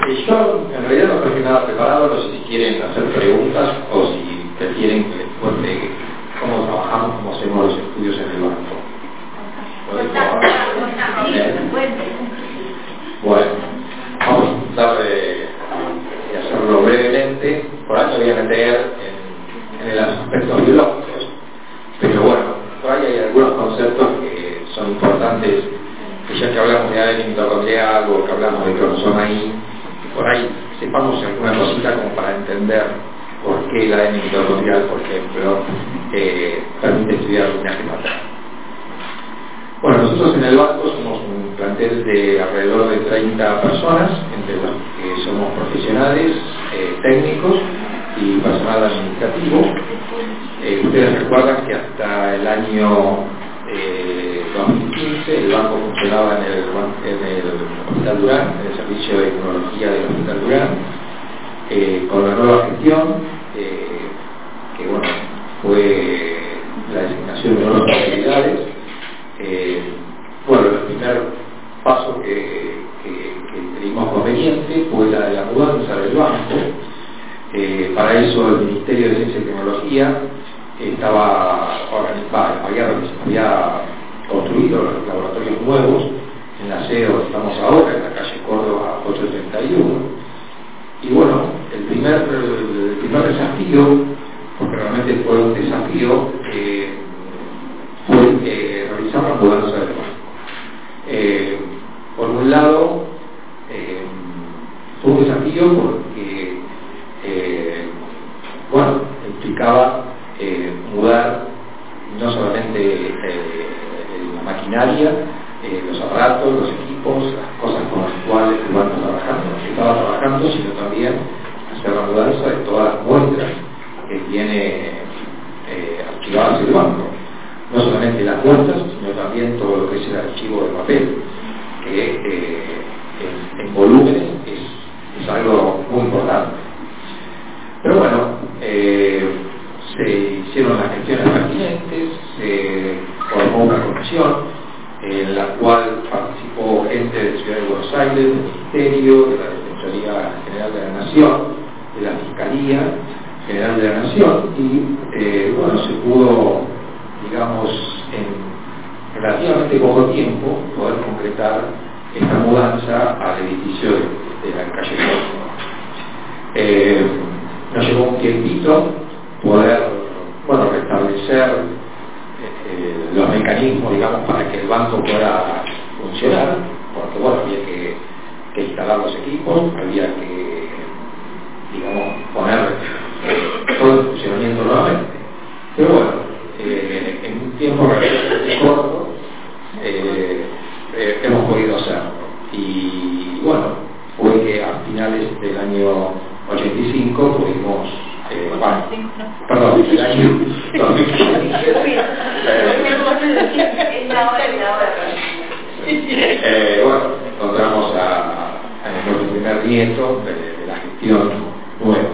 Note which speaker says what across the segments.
Speaker 1: Yo en realidad no traje nada preparado, no sé si quieren hacer preguntas o si prefieren que les cuente cómo trabajamos, cómo hacemos los estudios en el banco. Bueno, vamos a tratar de hacerlo brevemente. Por ahí me voy a meter en los aspectos biológicos, pero bueno, por ahí hay algunos conceptos que son importantes, que ya que hablamos de ADN mitocondrial o que hablamos de cromosoma Y, por ahí sepamos alguna cosita como para entender por qué el ADN mitocondrial, por ejemplo, permite estudiar el linaje materno. Bueno, nosotros en el banco somos un plantel de alrededor de 30 personas, entre los que somos profesionales, técnicos y personal administrativo. Ustedes recuerdan que hasta el año 2015 el banco funcionaba en el Hospital Durán, en el servicio de tecnología del Hospital Durán, con la nueva gestión, que bueno, fue la designación de nuevas autoridades. Bueno, el primer paso que creímos conveniente fue la de la mudanza del banco. Para eso el Ministerio de Ciencia y Tecnología había construido los laboratorios nuevos en la sede donde estamos ahora, en la calle Córdoba 831. Y bueno, el primer desafío, porque realmente fue un desafío, fue realizar la mudanza del banco. Por un lado, fue un desafío porque bueno, implicaba mudar no solamente la maquinaria, los aparatos, los equipos, las cosas con las cuales el banco estaba trabajando, sino también hacer la mudanza de todas las muestras que tiene archivadas el banco. No solamente las muestras, sino también todo lo que es el archivo de papel, que en volúmenes es algo muy importante. Pero bueno, se hicieron las gestiones pertinentes, se formó una comisión en la cual participó gente de Ciudad de Buenos Aires, del Ministerio, de la Defensoría General de la Nación, de la Fiscalía General de la Nación, y bueno, se pudo, digamos, en relativamente poco tiempo poder concretar esta mudanza al edificio de la calle Córdoba. Nos llevó un tiempito poder, bueno, restablecer los mecanismos, digamos, para que el banco pueda funcionar, porque bueno, había que instalar los equipos, había que, digamos, poner todo el funcionamiento nuevamente. Pero bueno, en un tiempo relativamente corto hemos podido hacerlo. Y bueno, fue que a finales del año 85 pudimos, perdón, el año 2015, bueno, encontramos a nuestro primer nieto de la gestión nueva.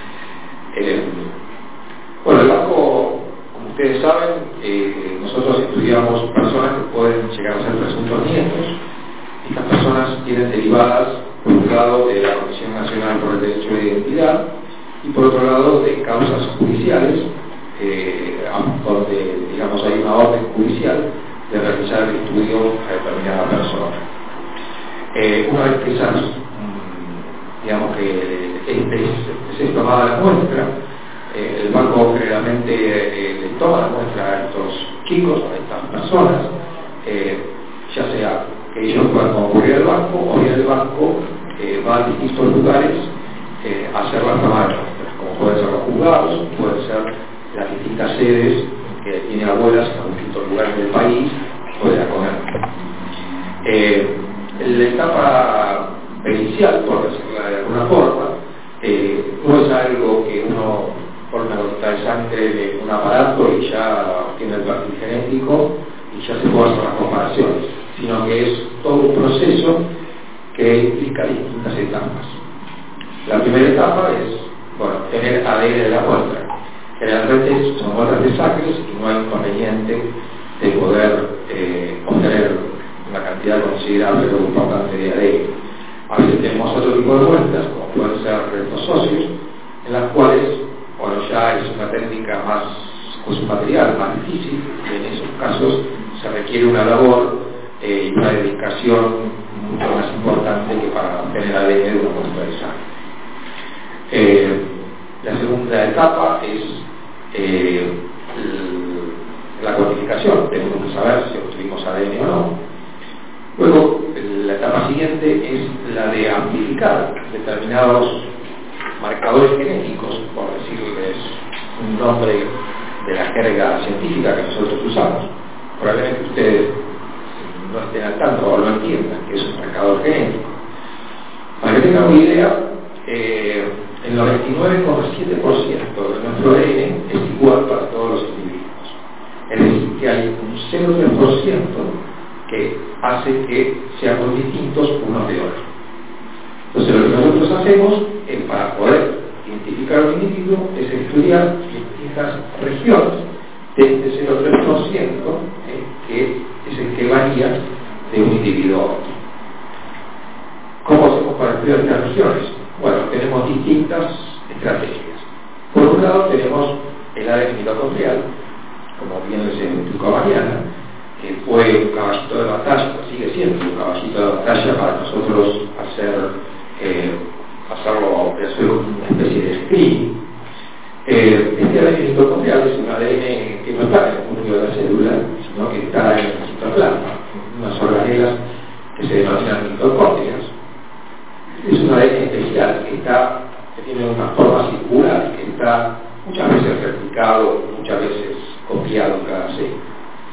Speaker 1: Bueno, el banco, como ustedes saben, nosotros estudiamos personas que pueden llegar a ser presuntos nietos. Estas personas tienen derivadas, por un lado, de la Comisión Nacional por el Derecho de Identidad y por otro lado de causas judiciales, donde, digamos, hay una orden judicial de realizar el estudio a determinada persona. Una vez que esas, digamos que se tomada la muestra, el banco generalmente le toma la muestra a estos chicos, a estas personas, ya sea que ellos puedan concurrir al banco o bien el banco va a distintos lugares a hacer las tomadas de muestras, como pueden ser los juzgados, pueden ser las distintas sedes que tiene abuelas en los distintos lugares del país, pueden acoger. La etapa pericial, por decirlo de alguna forma, no es algo que uno pone una gotita de sangre de un aparato y ya tiene el perfil genético y ya se puede hacer las comparaciones, sino que es todo un proceso que implica distintas etapas. La primera etapa es, bueno, tener ADN de la muestra. Generalmente son muestras de sangre y no hay inconveniente de poder obtener una cantidad considerable o importante de ADN. A veces tenemos otro tipo de muestras, como pueden ser restos óseos, en las cuales, bueno, ya es una técnica más, pues un material más difícil, y en esos casos se requiere una labor y una dedicación mucho más importante que para obtener ADN de una muestra de sangre. La segunda etapa es la cuantificación. Tenemos que saber si obtuvimos ADN o no. Luego, la etapa siguiente es la de amplificar determinados marcadores genéticos, por decirles un nombre de la jerga científica que nosotros usamos. Probablemente ustedes no estén al tanto o no entiendan que es un marcador genético. Para que tengan una idea, el 99,7% de nuestro ADN es igual para todos los individuos. Es decir, que hay un 0,3% que hace que seamos distintos unos de otros. Entonces, lo que nosotros hacemos es, para poder identificar un individuo, es estudiar distintas regiones de este 0,3%, que es el que varía de un individuo a otro. ¿Cómo hacemos para estudiar estas regiones? Bueno, tenemos distintas estrategias. Por un lado tenemos el ADN mitocondrial, como bien les explicó Mariana, que fue un caballito de batalla, sigue siendo un caballito de batalla para nosotros hacer una especie de screening. Este ADN mitocondrial es un ADN que no está en el núcleo de la célula, sino que está en el citoplasma, en unas organelas que se denominan mitocondrias. Es un ADN especial que tiene una forma circular, que está muchas veces replicado, muchas veces copiado en cada célula.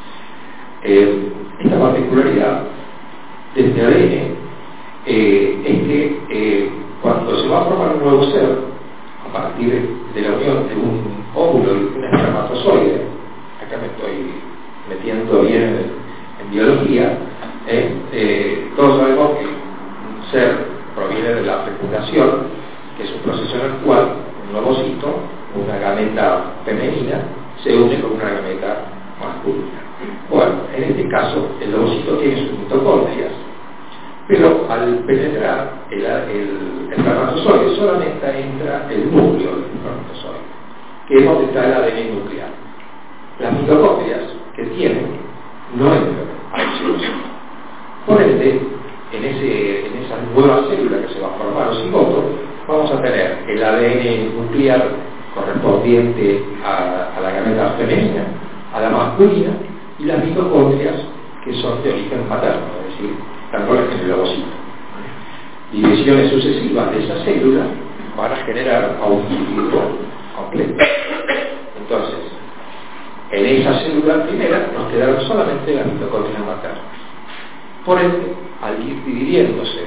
Speaker 1: Esta particularidad de este ADN es que cuando se va a formar un nuevo ser, a partir de la unión de un óvulo y un espermatozoide, acá me estoy metiendo bien en biología, todos sabemos que un ser proviene de la fecundación, que es un proceso en el cual un ovocito, una gameta femenina, se une con una gameta masculina. Bueno, en este caso, el ovocito tiene sus mitocondrias, pero al penetrar el espermatozoide solamente entra el núcleo del espermatozoide, que es donde está el ADN nuclear. Las mitocondrias que tienen no entran a ese ovocito. Por ende, en esa nueva célula que se va a formar, o cigoto, vamos a tener el ADN nuclear correspondiente a la gameta femenina, a la masculina, y las mitocondrias que son de origen materno, es decir, están en el ovocito. Divisiones sucesivas de esa célula van a generar a un individuo completo. Entonces, en esa célula primera nos quedaron solamente las mitocondrias maternas. Por ende, al ir dividiéndose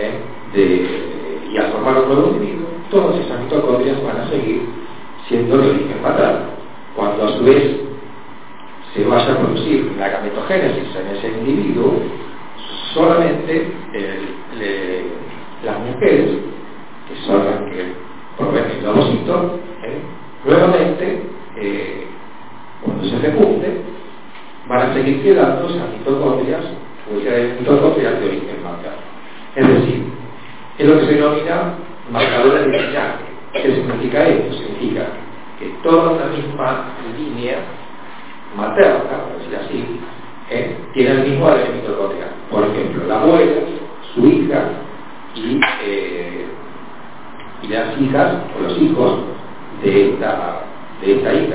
Speaker 1: y al formar un nuevo individuo, todas esas mitocondrias van a seguir siendo de origen materno. Cuando a su vez se vaya a producir la gametogénesis en ese individuo, solamente las mujeres, que son las que proveen el ovocito, nuevamente, cuando se fecunde, van a seguir quedando esas mitocondrias, o sea, mitocondrias de origen materno. Es decir, es lo que se denomina marcadores de linaje. ¿Qué significa esto? Significa que toda una misma línea materna, por decir así, tiene el mismo ADN mitocondrial. Por ejemplo, la abuela, su hija y las hijas o los hijos de esta hija.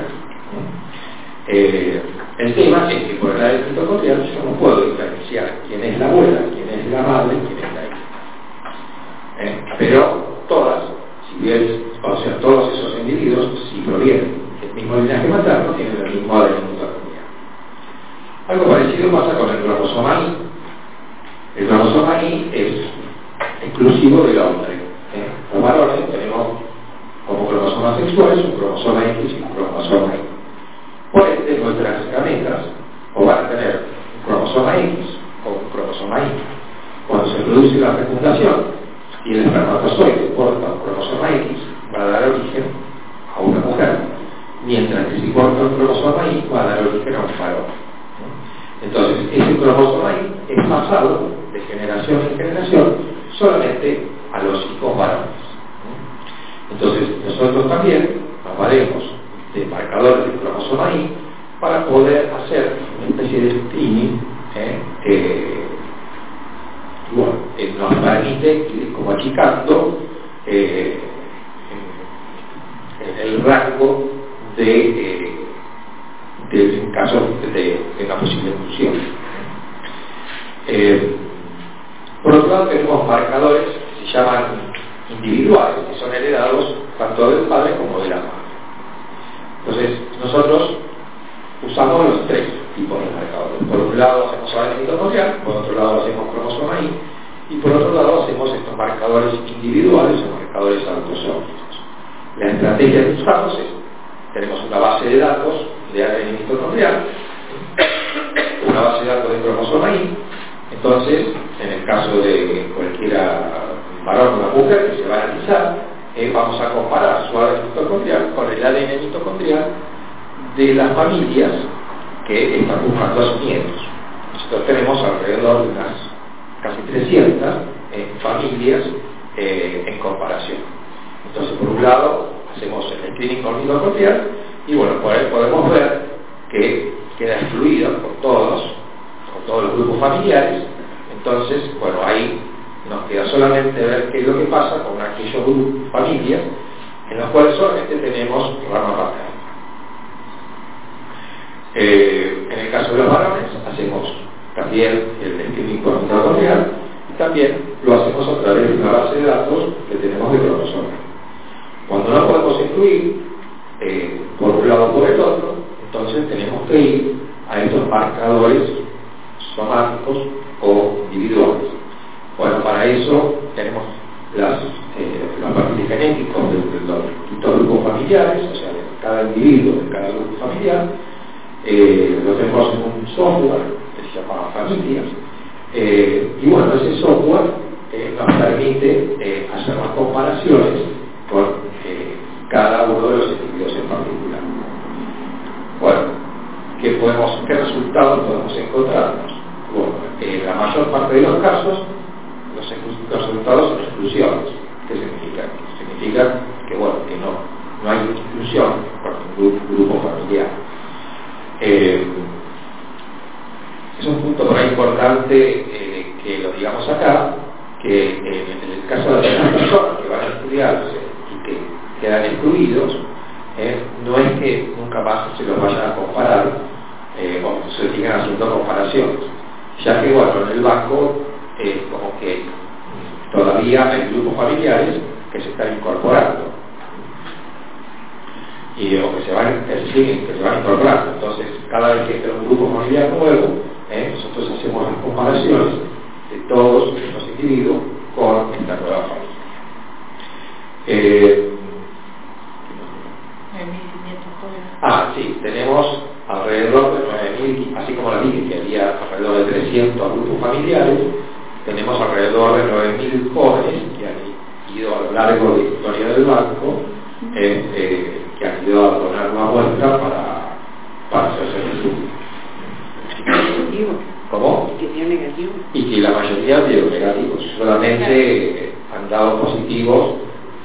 Speaker 1: El tema es que por el ADN mitocondrial yo no puedo diferenciar quién es la abuela, quién es la madre, quién es la hija. Pero todas, todos esos individuos, si provienen del mismo linaje materno, tienen el mismo ADN mitocondrial. Algo parecido pasa con el cromosoma Y. El cromosoma Y es exclusivo del hombre. Los varones tenemos como cromosomas sexuales un cromosoma X y un cromosoma Y. Por ende, nuestras gametas o van a tener un cromosoma X o un cromosoma Y. Cuando se produce la fecundación y el espermatozoide porta un cromosoma X, va a dar origen a una mujer, mientras que si porta un cromosoma Y, va a dar origen a un varón. Entonces, ese cromosoma Y es pasado de generación en generación solamente a los hijos varones. Entonces nosotros también nos valemos de marcadores de cromosoma Y para poder hacer una especie de screening bueno, nos permite ir como achicando el rango de casos de una posible inclusión. Por otro lado tenemos marcadores que se llaman individuales, que son heredados tanto del padre como de la madre. Entonces nosotros usamos los tres tipos de marcadores. Por un lado hacemos ADN mitocondrial, por otro lado hacemos cromosoma Y por otro lado hacemos estos marcadores individuales o marcadores autosómicos. La estrategia que usamos es, tenemos una base de datos de ADN mitocondrial, una base de datos de cromosoma Y. Entonces, en el caso de cualquiera varón o una mujer que se va a analizar, vamos a comparar su ADN mitocondrial con el ADN mitocondrial de las familias que están buscando a sus nietos. Nosotros tenemos alrededor de unas casi 300 familias en comparación. Entonces, por un lado, hacemos el screening con mitocondrial y bueno, por ahí podemos ver que queda excluido por todos los grupos familiares. Entonces, bueno, ahí nos queda solamente ver qué es lo que pasa con aquellos grupos, familias, en los cuales solamente tenemos rama paterna. En el caso de los varones, hacemos también el screening por mitocondrial y también lo hacemos a través de una base de datos que tenemos de cromosomas. Cuando no podemos incluir por un lado o por el otro, entonces tenemos que ir a estos marcadores somáticos o individuales. Bueno, para eso tenemos los perfiles genéticos de los distintos grupos familiares, o sea, de cada individuo, de cada grupo familiar. Lo tenemos en un software que se llama Familias. Y bueno, ese software nos permite hacer las comparaciones con cada uno de los individuos en particular. Bueno, ¿qué resultados podemos encontrarnos? Bueno, en la mayor parte de los casos, los resultados son exclusiones. ¿Qué significa? Significa que, bueno, que no hay inclusión con ningún grupo familiar. Es un punto por ahí importante que lo digamos acá, que en el caso de las personas que van a estudiarse y que quedan excluidos, no es que nunca más se los vayan a comparar o se sigan haciendo comparaciones, ya que bueno, en el banco como que todavía hay grupos familiares que se están incorporando o que se van incorporando. Entonces, cada vez que entra un grupo familiar nuevo, nosotros hacemos las comparaciones de todos los individuos con esta nueva familia. Sí, tenemos alrededor de 9.000, así como la dije que había alrededor de 300 grupos familiares, tenemos alrededor de 9.000 jóvenes que han ido a lo largo de la historia del banco, que han ido a donar una muestra para hacerse el estudio. ¿Cómo? Y que la mayoría dieron negativos, solamente han dado positivos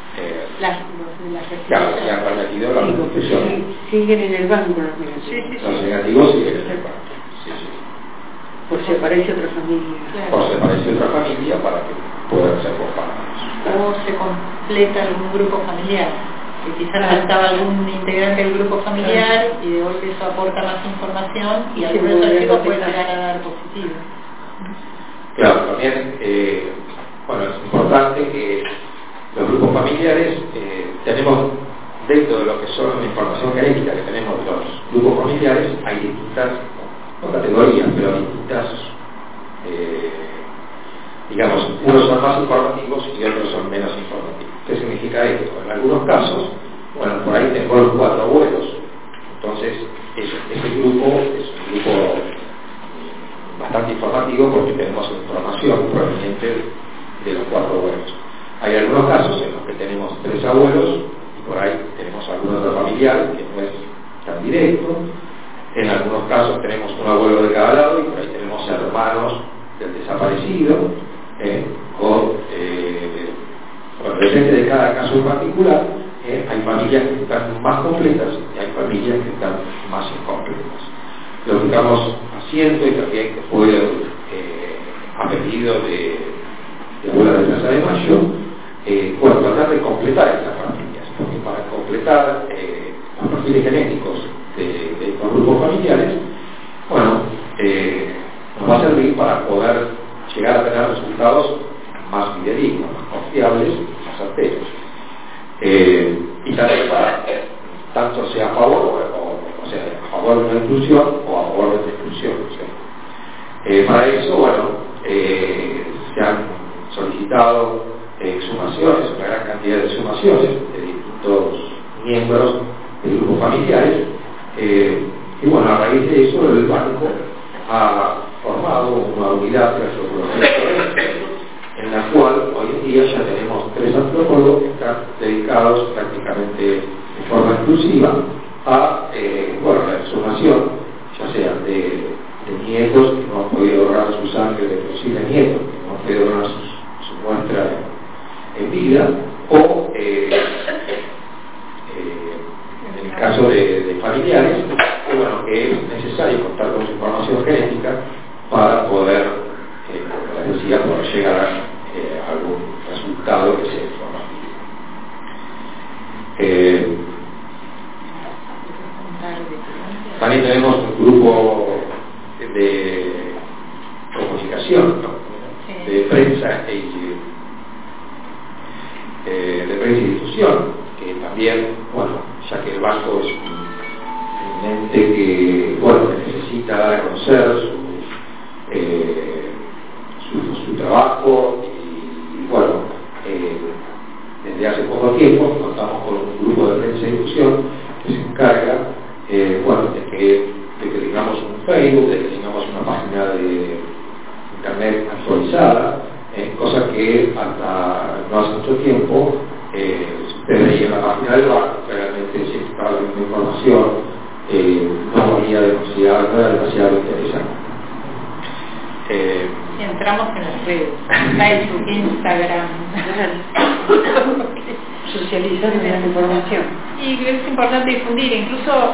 Speaker 1: que han permitido la conclusión.
Speaker 2: Siguen en el banco los negativos.
Speaker 1: Los negativos siguen en el banco.
Speaker 2: Por si aparece otra familia.
Speaker 1: Por si aparece otra familia para que puedan ser comparados.
Speaker 3: O se completa algún grupo familiar, que quizás faltaba algún integrante del grupo familiar y de golpe eso aporta más información y algunos archivos pueden llegar a dar positivo.
Speaker 1: Claro, también bueno, es importante que los grupos familiares tenemos, dentro de lo que son la información genética que tenemos de los grupos familiares, hay distintas, no categorías, pero distintas, digamos, unos son más informativos y otros son menos informativos. ¿Qué significa esto? En algunos casos, bueno, por ahí tengo los 4 abuelos, entonces ese grupo es un grupo bastante informativo porque tenemos información proveniente de los 4 abuelos. Hay algunos casos en los que tenemos 3 abuelos y por ahí tenemos algún otro familiar que no es tan directo. En algunos casos tenemos un abuelo de cada lado y por ahí tenemos hermanos del desaparecido o depende de cada caso en particular. Hay familias que están más completas y hay familias que están más incompletas. Lo que estamos haciendo, y también que fue a pedido de Abuela de Plaza de Mayo, bueno, tratar de completar estas familias, porque para completar los perfiles genéticos de estos grupos familiares, bueno, nos va a servir para poder llegar a tener resultados más fidedignos, más confiables, más certeros. Y también para tanto sea a favor o sea a favor de una inclusión o a favor de una exclusión, ¿sí? Para eso, bueno, se han solicitado exhumaciones, una gran cantidad de exhumaciones de distintos miembros de grupos familiares, y bueno, a raíz de eso el banco ha formado una unidad de antropología en la cual hoy en día ya tenemos 3 antropólogos que están dedicados prácticamente de forma exclusiva a bueno, la exhumación, ya sea de nietos que no han podido lograr su sangre, de posibles nietos que no han podido lograr su muestra en vida, o en el caso de familiares, que bueno, que es necesario contar con su información genética para poder, como les decía, poder llegar a algún resultado que sea informativo. También tenemos un grupo de comunicación, ¿no? De prensa de prensa y difusión, que también, bueno, ya que el banco es un ente que, bueno, que necesita dar a conocer su trabajo y bueno, desde hace poco tiempo contamos con un grupo de prensa y difusión que se encarga, bueno, de que tengamos un Facebook, de que tengamos una página de internet actualizada, cosa que hasta no hace mucho tiempo ustedes veían la página del banco, realmente si estaba viendo información no era demasiado interesante.
Speaker 3: Entramos en las redes, Facebook, Instagram,
Speaker 2: socializar la información.
Speaker 3: y es importante difundir, incluso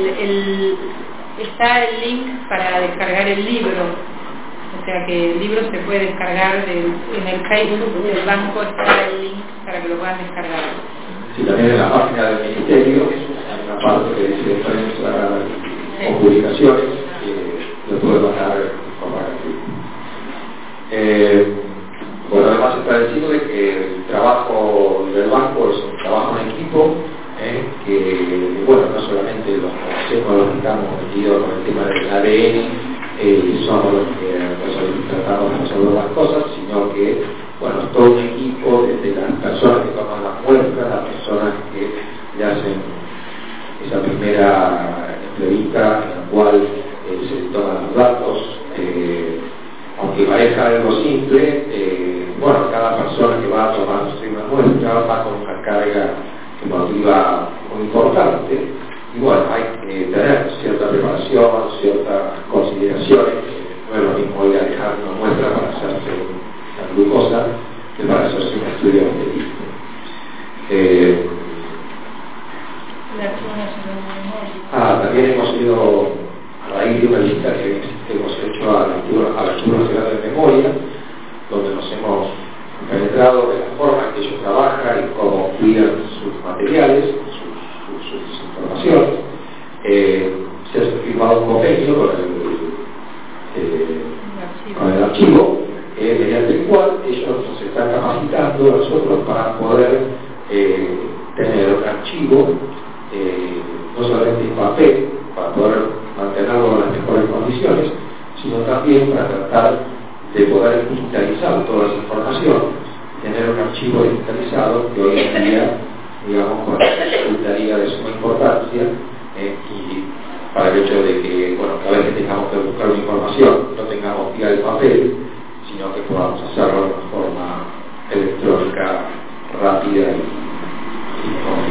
Speaker 3: está el link para descargar el libro, o sea que el libro se puede descargar en el Facebook del banco, está el link para que lo puedan descargar.
Speaker 1: Sí, también en la página del Ministerio hay una parte que dice prensa o publicaciones que lo puede mandar de forma gratuita. Bueno, además está diciendo de que el trabajo del banco es un trabajo en equipo, que bueno, no solamente los conocemos los que estamos metidos con el tema del ADN, somos los que tratamos de resolver las cosas, sino que bueno, es todo un equipo, desde las personas que toman las muestras, las personas que le hacen esa primera entrevista en la cual se toman los datos, aunque parezca algo simple, bueno, cada persona que va a tomar una muestra va con una carga emotiva muy importante, y bueno, hay que tener cierta preparación, ciertas consideraciones, no es lo mismo ir a dejar una muestra para hacerse la glucosa que para hacerse un estudio médico. También hemos ido a raíz de una lista que hemos hecho a la Archivo Nacional de Memoria, donde nos hemos penetrado de la forma en que ellos trabajan y cómo cuidan sus materiales, sus informaciones. Se ha firmado un convenio con el archivo, mediante el cual ellos nos están capacitando a nosotros para poder tener un archivo, no solamente en papel, para poder mantenerlo en las mejores condiciones, sino también para tratar de poder digitalizar toda esa información, tener un archivo digitalizado que hoy en día, digamos, resultaría de suma importancia, y para el hecho de que, bueno, cada vez que tengamos que buscar una información, no tengamos que ir al papel, sino que podamos hacerlo de una forma electrónica rápida y